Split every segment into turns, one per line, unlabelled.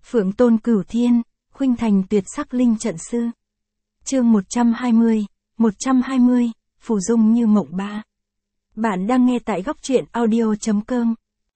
Phượng tôn cửu thiên, khuynh thành tuyệt sắc linh trận sư. Chương 120, phù dung như mộng ba. Bạn đang nghe tại góc truyện audio.com.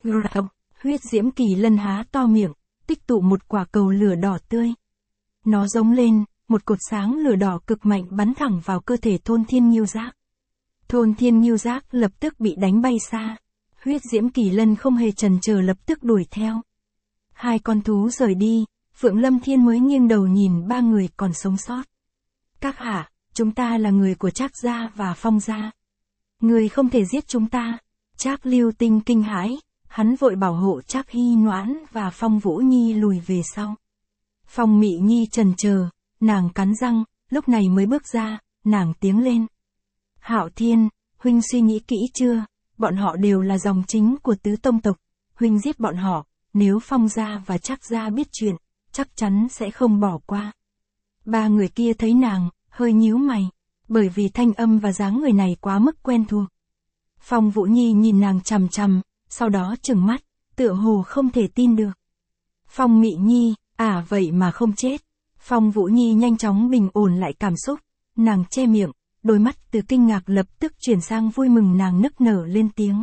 Huyết diễm kỳ lân há to miệng, tích tụ một quả cầu lửa đỏ tươi. Nó giống lên, một cột sáng lửa đỏ cực mạnh bắn thẳng vào cơ thể Thôn Thiên Nghiêu Giác. Thôn Thiên Nghiêu Giác lập tức bị đánh bay xa. Huyết diễm kỳ lân không hề chần chờ lập tức đuổi theo. Hai con thú rời đi, Phượng Lâm Thiên mới nghiêng đầu nhìn ba người còn sống sót. Các hạ, chúng ta là người của Trác gia và Phong gia. Người không thể giết chúng ta. Trác Lưu Tinh kinh hãi, hắn vội bảo hộ Trác Hy Noãn và Phong Vũ Nhi lùi về sau. Phong Mị Nhi chần chờ, nàng cắn răng, lúc này mới bước ra, nàng tiếng lên. Hạo Thiên, huynh suy nghĩ kỹ chưa? Bọn họ đều là dòng chính của tứ tông tộc. Huynh giết bọn họ, nếu Phong gia và Trác gia biết chuyện, chắc chắn sẽ không bỏ qua. Ba người kia thấy nàng, hơi nhíu mày, bởi vì thanh âm và dáng người này quá mức quen thuộc. Phong Vũ Nhi nhìn nàng chằm chằm, sau đó trừng mắt, tựa hồ không thể tin được. Phong Mị Nhi, vậy mà không chết. Phong Vũ Nhi nhanh chóng bình ổn lại cảm xúc, nàng che miệng, đôi mắt từ kinh ngạc lập tức chuyển sang vui mừng, nàng nức nở lên tiếng.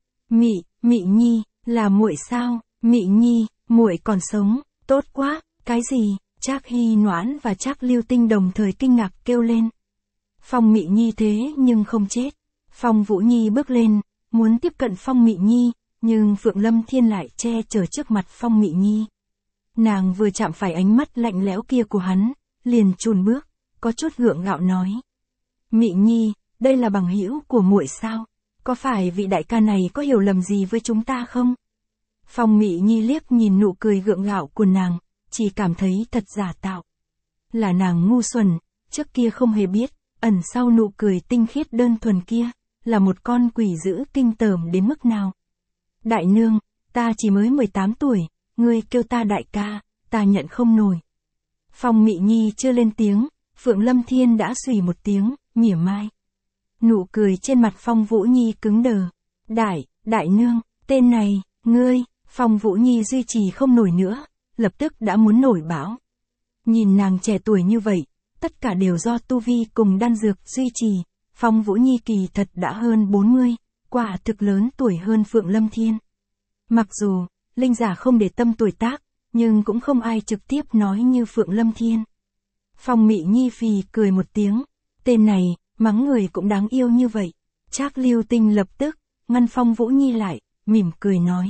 Mị Nhi, là muội sao? Mị Nhi, muội còn sống, tốt quá, cái gì? Trác Hy Noãn và Trác Lưu Tinh đồng thời kinh ngạc kêu lên. Phong Mị Nhi thế nhưng không chết. Phong Vũ Nhi bước lên, muốn tiếp cận Phong Mị Nhi, nhưng Phượng Lâm Thiên lại che chở trước mặt Phong Mị Nhi. Nàng vừa chạm phải ánh mắt lạnh lẽo kia của hắn, liền chùn bước, có chút gượng gạo nói. Mị Nhi, đây là bằng hữu của muội sao? Có phải vị đại ca này có hiểu lầm gì với chúng ta không? Phong Mị Nhi liếc nhìn nụ cười gượng gạo của nàng, chỉ cảm thấy thật giả tạo. Là nàng ngu xuẩn, trước kia không hề biết, ẩn sau nụ cười tinh khiết đơn thuần kia, là một con quỷ dữ kinh tởm đến mức nào. Đại nương, ta chỉ mới 18 tuổi, ngươi kêu ta đại ca, ta nhận không nổi. Phong Mị Nhi chưa lên tiếng, Phượng Lâm Thiên đã xùy một tiếng, mỉa mai. Nụ cười trên mặt Phong Vũ Nhi cứng đờ. Đại nương, tên này, ngươi, Phong Vũ Nhi duy trì không nổi nữa, lập tức đã muốn nổi bão. Nhìn nàng trẻ tuổi như vậy, tất cả đều do tu vi cùng đan dược duy trì, Phong Vũ Nhi kỳ thật đã hơn 40, quả thực lớn tuổi hơn Phượng Lâm Thiên. Mặc dù, linh giả không để tâm tuổi tác, nhưng cũng không ai trực tiếp nói như Phượng Lâm Thiên. Phong Mị Nhi phì cười một tiếng, tên này, mắng người cũng đáng yêu như vậy. Trác Lưu Tinh lập tức, ngăn Phong Vũ Nhi lại, mỉm cười nói.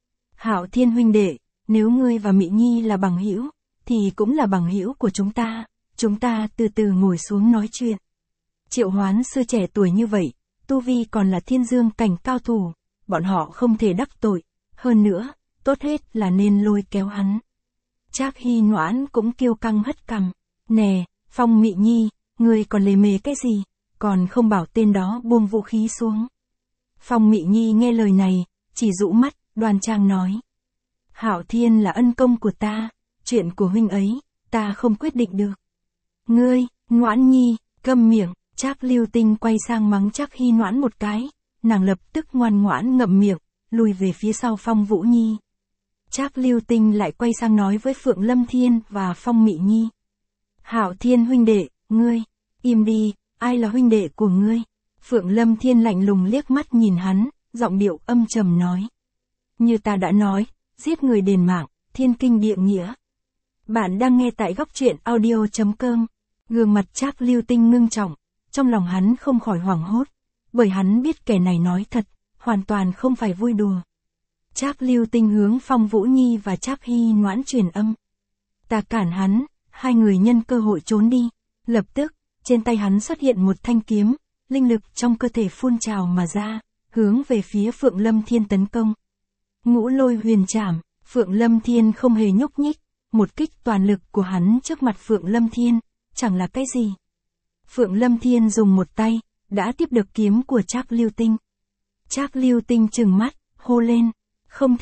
Hạo Thiên huynh đệ, nếu ngươi và Mị Nhi là bằng hữu, thì cũng là bằng hữu của chúng ta từ từ ngồi xuống nói chuyện. Triệu Hoán sư trẻ tuổi như vậy, tu vi còn là thiên dương cảnh cao thủ, bọn họ không thể đắc tội, hơn nữa, tốt hết là nên lôi kéo hắn. Trác Hy Noãn cũng kiêu căng hất cằm, nè, Phong Mị Nhi, ngươi còn lề mề cái gì, còn không bảo tên đó buông vũ khí xuống. Phong Mị Nhi nghe lời này, chỉ rũ mắt, đoan trang nói. Hạo Thiên là ân công của ta, chuyện của huynh ấy, ta không quyết định được. Ngươi, Noãn Nhi, câm miệng. Trác Lưu Tinh quay sang mắng Trác Hy Noãn một cái, nàng lập tức ngoan ngoãn ngậm miệng, lùi về phía sau Phong Vũ Nhi. Trác Lưu Tinh lại quay sang nói với Phượng Lâm Thiên và Phong Mị Nhi. Hạo Thiên huynh đệ, ngươi, im đi, ai là huynh đệ của ngươi? Phượng Lâm Thiên lạnh lùng liếc mắt nhìn hắn, giọng điệu âm trầm nói. Như ta đã nói, giết người đền mạng, thiên kinh địa nghĩa. Bạn đang nghe tại góc truyện audio.com. Gương mặt Trác Lưu Tinh ngưng trọng, trong lòng hắn không khỏi hoảng hốt, bởi hắn biết kẻ này nói thật, hoàn toàn không phải vui đùa. Trác Lưu Tinh hướng Phong Vũ Nhi và Trác Hy Noãn truyền âm. Ta cản hắn, hai người nhân cơ hội trốn đi. Lập tức, trên tay hắn xuất hiện một thanh kiếm, linh lực trong cơ thể phun trào mà ra, hướng về phía Phượng Lâm Thiên tấn công. Ngũ Lôi Huyền Trảm, Phượng Lâm Thiên không hề nhúc nhích, một kích toàn lực của hắn trước mặt Phượng Lâm Thiên, chẳng là cái gì. Phượng Lâm Thiên dùng một tay, đã tiếp được kiếm của Trác Lưu Tinh. Trác Lưu Tinh trừng mắt, hô lên, không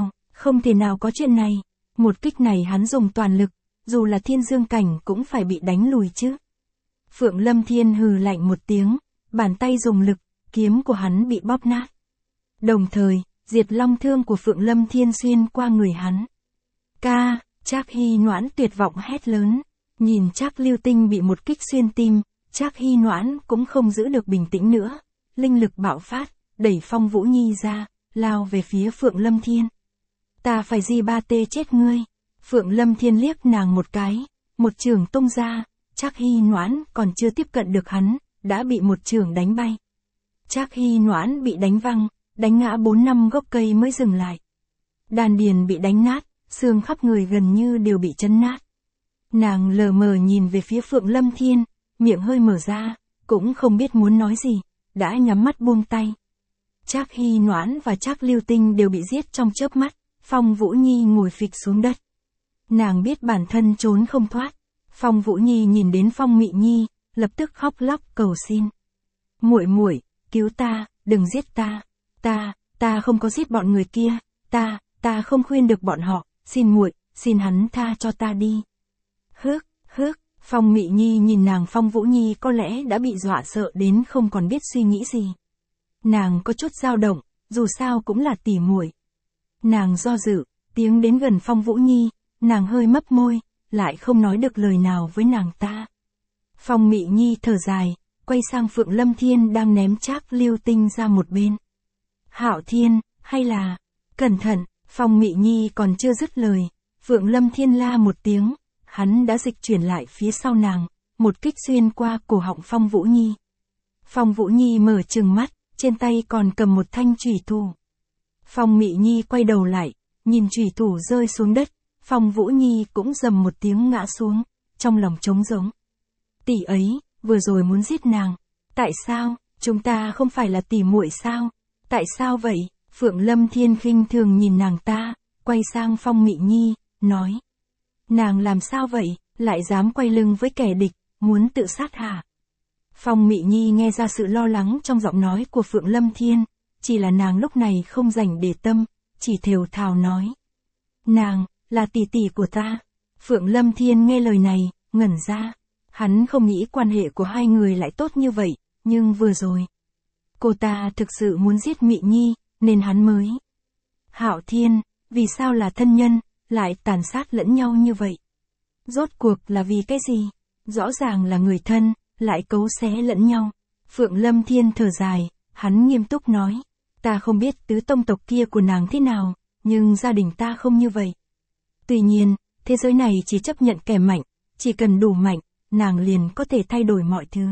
thể nào có chuyện này. Một kích này hắn dùng toàn lực, dù là thiên dương cảnh cũng phải bị đánh lùi chứ. Phượng Lâm Thiên hừ lạnh một tiếng, bàn tay dùng lực, kiếm của hắn bị bóp nát. Đồng thời, diệt long thương của Phượng Lâm Thiên xuyên qua người hắn. Trác Hy Noãn tuyệt vọng hét lớn. Nhìn Trác Lưu Tinh bị một kích xuyên tim, Trác Hy Noãn cũng không giữ được bình tĩnh nữa. Linh lực bạo phát, đẩy Phong Vũ Nhi ra, lao về phía Phượng Lâm Thiên. Ta phải di ba tê chết ngươi. Phượng Lâm Thiên liếc nàng một cái, một chưởng tung ra, Trác Hy Noãn còn chưa tiếp cận được hắn, đã bị một chưởng đánh bay. Trác Hy Noãn bị đánh văng, đánh ngã 4-5 gốc cây mới dừng lại. Đan điền bị đánh nát, xương khắp người gần như đều bị chấn nát. Nàng lờ mờ nhìn về phía Phượng Lâm Thiên, miệng hơi mở ra, cũng không biết muốn nói gì, đã nhắm mắt buông tay. Trác Hy Noãn và Trác Lưu Tinh đều bị giết trong chớp mắt, Phong Vũ Nhi ngồi phịch xuống đất. Nàng biết bản thân trốn không thoát. Phong Vũ Nhi nhìn đến Phong Mị Nhi, lập tức khóc lóc cầu xin. Muội muội, cứu ta, đừng giết ta. Ta không có giết bọn người kia, ta không khuyên được bọn họ, xin muội, xin hắn tha cho ta đi. Hước, Phong Mị Nhi nhìn nàng Phong Vũ Nhi có lẽ đã bị dọa sợ đến không còn biết suy nghĩ gì. Nàng có chút dao động, dù sao cũng là tỉ muội. Nàng do dự, tiến đến gần Phong Vũ Nhi, nàng hơi mấp môi, lại không nói được lời nào với nàng ta. Phong Mị Nhi thở dài, quay sang Phượng Lâm Thiên đang ném Trác Lưu Tinh ra một bên. Hạo Thiên, hay là, cẩn thận, Phong Mị Nhi còn chưa dứt lời, Phượng Lâm Thiên la một tiếng, hắn đã dịch chuyển lại phía sau nàng, một kích xuyên qua cổ họng Phong Vũ Nhi. Phong Vũ Nhi mở trừng mắt, trên tay còn cầm một thanh chủy thủ. Phong Mị Nhi quay đầu lại, nhìn chủy thủ rơi xuống đất, Phong Vũ Nhi cũng rầm một tiếng ngã xuống, trong lòng trống rỗng. Tỷ ấy, vừa rồi muốn giết nàng. Tại sao, chúng ta không phải là tỷ muội sao? Tại sao vậy? Phượng Lâm Thiên khinh thường nhìn nàng ta, quay sang Phong Mị Nhi, nói. Nàng làm sao vậy, lại dám quay lưng với kẻ địch, muốn tự sát hả? Phong Mị Nhi nghe ra sự lo lắng trong giọng nói của Phượng Lâm Thiên, chỉ là nàng lúc này không rảnh để tâm, chỉ thều thào nói. Nàng, là tỷ tỷ của ta. Phượng Lâm Thiên nghe lời này, ngẩn ra. Hắn không nghĩ quan hệ của hai người lại tốt như vậy, nhưng vừa rồi. Cô ta thực sự muốn giết Mị Nhi, nên hắn mới. Hạo Thiên, vì sao là thân nhân, lại tàn sát lẫn nhau như vậy? Rốt cuộc là vì cái gì? Rõ ràng là người thân, lại cấu xé lẫn nhau. Phượng Lâm Thiên thở dài, hắn nghiêm túc nói. Ta không biết tứ tông tộc kia của nàng thế nào, nhưng gia đình ta không như vậy. Tuy nhiên, thế giới này chỉ chấp nhận kẻ mạnh, chỉ cần đủ mạnh, nàng liền có thể thay đổi mọi thứ.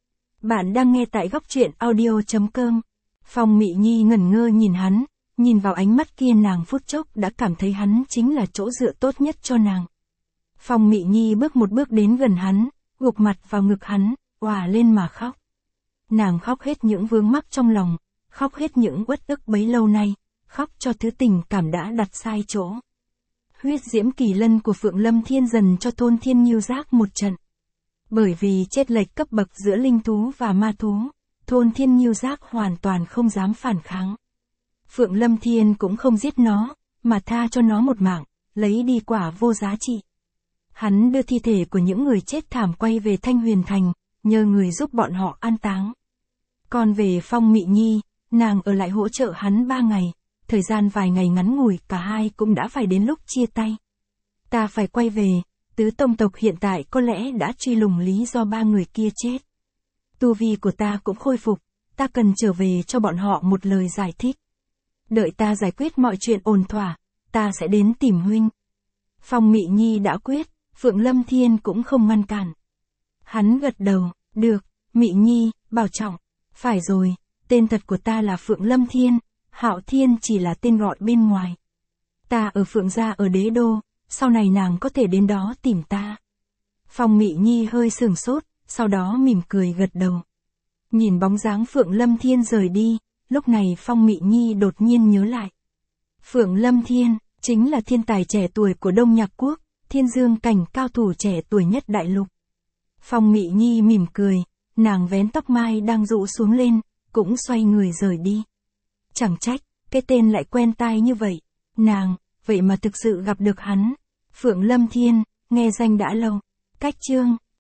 Bạn đang nghe tại góc truyện audio.com. Phong Mị Nhi ngẩn ngơ nhìn hắn, nhìn vào ánh mắt kia nàng phút chốc đã cảm thấy hắn chính là chỗ dựa tốt nhất cho nàng. Phong Mị Nhi bước một bước đến gần hắn, gục mặt vào ngực hắn, òa lên mà khóc. Nàng khóc hết những vướng mắc trong lòng, khóc hết những uất ức bấy lâu nay, khóc cho thứ tình cảm đã đặt sai chỗ. Huyết diễm kỳ lân của Phượng Lâm Thiên dần cho Thôn Thiên Nhiêu Giác một trận. Bởi vì chênh lệch cấp bậc giữa linh thú và ma thú, Thôn Thiên Nhiêu Giác hoàn toàn không dám phản kháng. Phượng Lâm Thiên cũng không giết nó, mà tha cho nó một mạng, lấy đi quả vô giá trị. Hắn đưa thi thể của những người chết thảm quay về Thanh Huyền Thành, nhờ người giúp bọn họ an táng. Còn về Phong Mị Nhi, nàng ở lại hỗ trợ hắn 3 ngày, thời gian vài ngày ngắn ngủi cả hai cũng đã phải đến lúc chia tay. Ta phải quay về, tứ tông tộc hiện tại có lẽ đã truy lùng lý do 3 người kia chết. Tu vi của ta cũng khôi phục, ta cần trở về cho bọn họ một lời giải thích. Đợi ta giải quyết mọi chuyện ổn thỏa, ta sẽ đến tìm huynh. Phong Mị Nhi đã quyết, Phượng Lâm Thiên cũng không ngăn cản. Hắn gật đầu, được, Mị Nhi, bảo trọng. Phải rồi, tên thật của ta là Phượng Lâm Thiên, Hạo Thiên chỉ là tên gọi bên ngoài. Ta ở Phượng gia ở Đế Đô, sau này nàng có thể đến đó tìm ta. Phong Mị Nhi hơi sửng sốt, sau đó mỉm cười gật đầu. Nhìn bóng dáng Phượng Lâm Thiên rời đi, lúc này Phong Mị Nhi đột nhiên nhớ lại. Phượng Lâm Thiên, chính là thiên tài trẻ tuổi của Đông Nhạc Quốc, thiên dương cảnh cao thủ trẻ tuổi nhất đại lục. Phong Mị Nhi mỉm cười, nàng vén tóc mai đang rũ xuống lên, cũng xoay người rời đi. Chẳng trách, cái tên lại quen tai như vậy. Nàng, vậy mà thực sự gặp được hắn. Phượng Lâm Thiên, nghe danh đã lâu. Cách chương